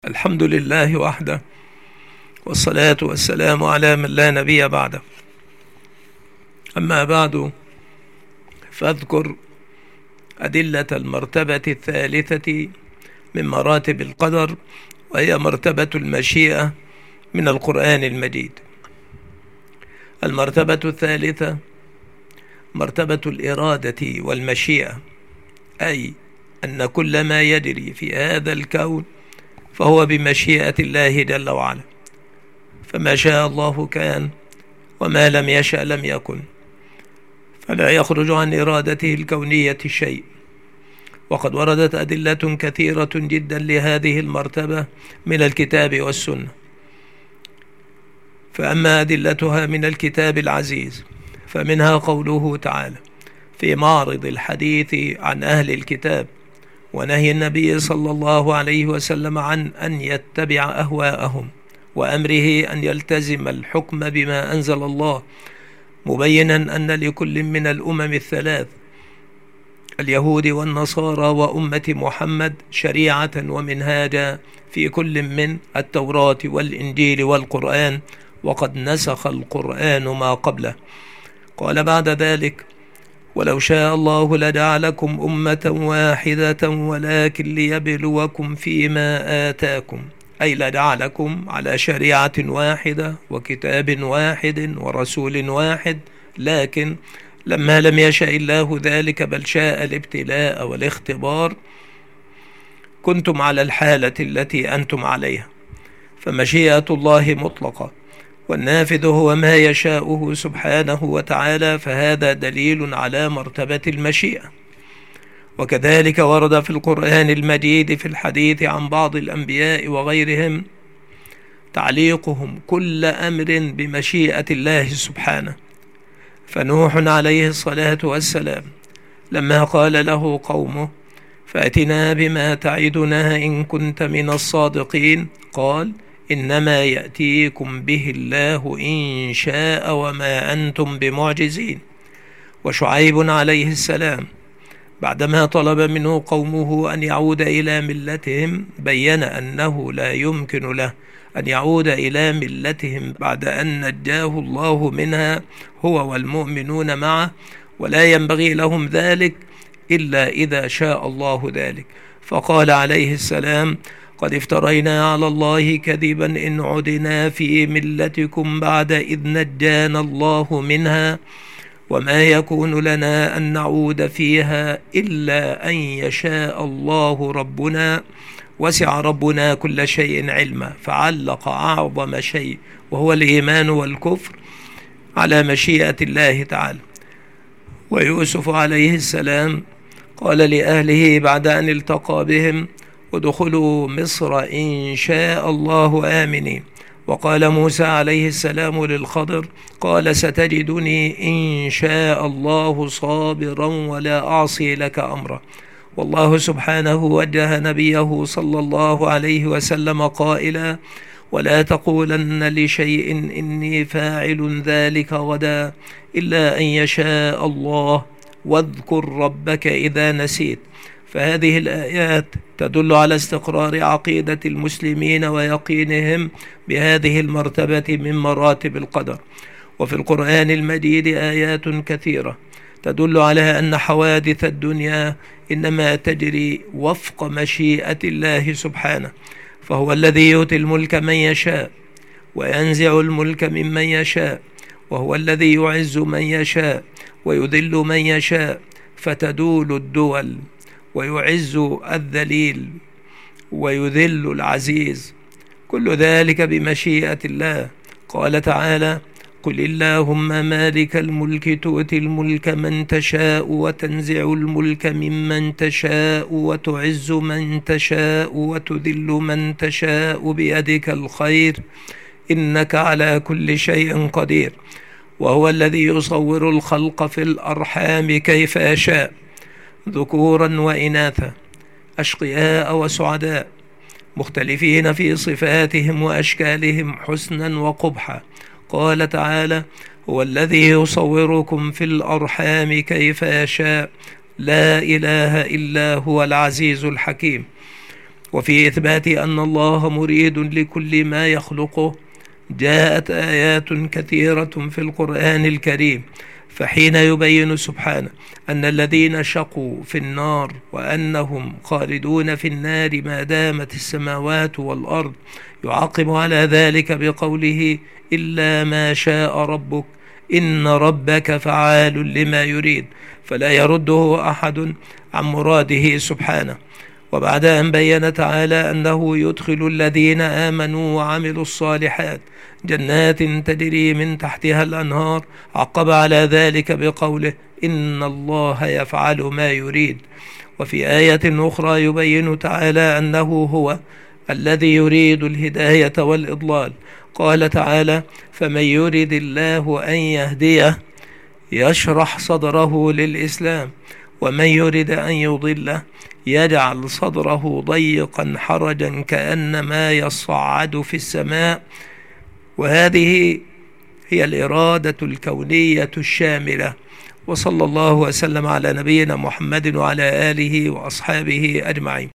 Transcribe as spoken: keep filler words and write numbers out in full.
الحمد لله وحده، والصلاة والسلام على من لا نبي بعده. أما بعد، فاذكر أدلة المرتبة الثالثة من مراتب القدر، وهي مرتبة المشيئة من القرآن المجيد. المرتبة الثالثة مرتبة الإرادة والمشيئة، أي أن كل ما يجري في هذا الكون فهو بمشيئة الله جل وعلا، فما شاء الله كان، وما لم يشأ لم يكن، فلا يخرج عن إرادته الكونية شيء. وقد وردت أدلة كثيرة جدا لهذه المرتبة من الكتاب والسنة. فأما أدلتها من الكتاب العزيز فمنها قوله تعالى في معرض الحديث عن أهل الكتاب ونهي النبي صلى الله عليه وسلم عن أن يتبع أهواءهم، وأمره أن يلتزم الحكم بما أنزل الله، مبينا أن لكل من الأمم الثلاث اليهود والنصارى وأمة محمد شريعة ومنهاجا في كل من التوراة والإنجيل والقرآن، وقد نسخ القرآن ما قبله. قال بعد ذلك: ولو شاء الله لجعلكم أمة واحدة ولكن ليبلوكم فيما آتاكم، أي لجعلكم على شريعة واحدة وكتاب واحد ورسول واحد، لكن لما لم يشأ الله ذلك بل شاء الابتلاء والاختبار كنتم على الحالة التي أنتم عليها. فمشيئة الله مطلقة، والنافذ هو ما يشاءه سبحانه وتعالى، فهذا دليل على مرتبة المشيئة. وكذلك ورد في القرآن المجيد في الحديث عن بعض الأنبياء وغيرهم تعليقهم كل أمر بمشيئة الله سبحانه. فنوح عليه الصلاة والسلام لما قال له قومه: فأتنا بما تعدنا إن كنت من الصادقين، قال: إنما يأتيكم به الله إن شاء وما أنتم بمعجزين. وشعيب عليه السلام بعدما طلب منه قومه أن يعود إلى ملتهم بين أنه لا يمكن له أن يعود إلى ملتهم بعد أن نجاه الله منها هو والمؤمنون معه، ولا ينبغي لهم ذلك إلا إذا شاء الله ذلك. فقال عليه السلام: قد افترينا على الله كذبا إن عدنا في ملتكم بعد إذ نجانا الله منها، وما يكون لنا أن نعود فيها إلا أن يشاء الله ربنا، وسع ربنا كل شيء علما. فعلق أعظم شيء وهو الإيمان والكفر على مشيئة الله تعالى. ويوسف عليه السلام قال لأهله بعد أن التقى بهم: ادخلوا مصر إن شاء الله آمنين. وقال موسى عليه السلام للخضر: قال ستجدني إن شاء الله صابرا ولا أعصي لك أمرا. والله سبحانه وجه نبيه صلى الله عليه وسلم قائلا: ولا تقولن لشيء إني فاعل ذلك غدا إلا أن يشاء الله، واذكر ربك إذا نسيت. فهذه الآيات تدل على استقرار عقيدة المسلمين ويقينهم بهذه المرتبة من مراتب القدر. وفي القرآن المجيد آيات كثيرة تدل على أن حوادث الدنيا إنما تجري وفق مشيئة الله سبحانه، فهو الذي يؤتي الملك من يشاء وينزع الملك ممن يشاء، وهو الذي يعز من يشاء ويذل من يشاء، فتدول الدول، ويعز الذليل ويذل العزيز، كل ذلك بمشيئة الله. قال تعالى: قل اللهم مالك الملك تؤتي الملك من تشاء وتنزع الملك ممن تشاء وتعز من تشاء وتذل من تشاء بيدك الخير إنك على كل شيء قدير، وهو الذي يصور الخلق في الأرحام كيف يشاء، ذكورا وإناثا، أشقياء وسعداء، مختلفين في صفاتهم وأشكالهم حسنا وقبحا. قال تعالى: هو الذي يصوركم في الأرحام كيف يشاء، لا إله إلا هو العزيز الحكيم. وفي إثبات أن الله مريد لكل ما يخلقه جاءت آيات كثيرة في القرآن الكريم، فحين يبين سبحانه أن الذين شقوا في النار وأنهم خالدون في النار ما دامت السماوات والأرض، يعقب على ذلك بقوله: إلا ما شاء ربك إن ربك فعال لما يريد، فلا يرده أحد عن مراده سبحانه. وبعد أن بين تعالى أنه يدخل الذين آمنوا وعملوا الصالحات جنات تجري من تحتها الأنهار، عقب على ذلك بقوله: إن الله يفعل ما يريد. وفي آية أخرى يبين تعالى أنه هو الذي يريد الهداية والإضلال، قال تعالى: فمن يرد الله أن يهديه يشرح صدره للإسلام، ومن يرد أن يضله يجعل صدره ضيقا حرجا كأنما يصعد في السماء. وهذه هي الإرادة الكونية الشاملة. وصلى الله وسلم على نبينا محمد وعلى آله وأصحابه أجمعين.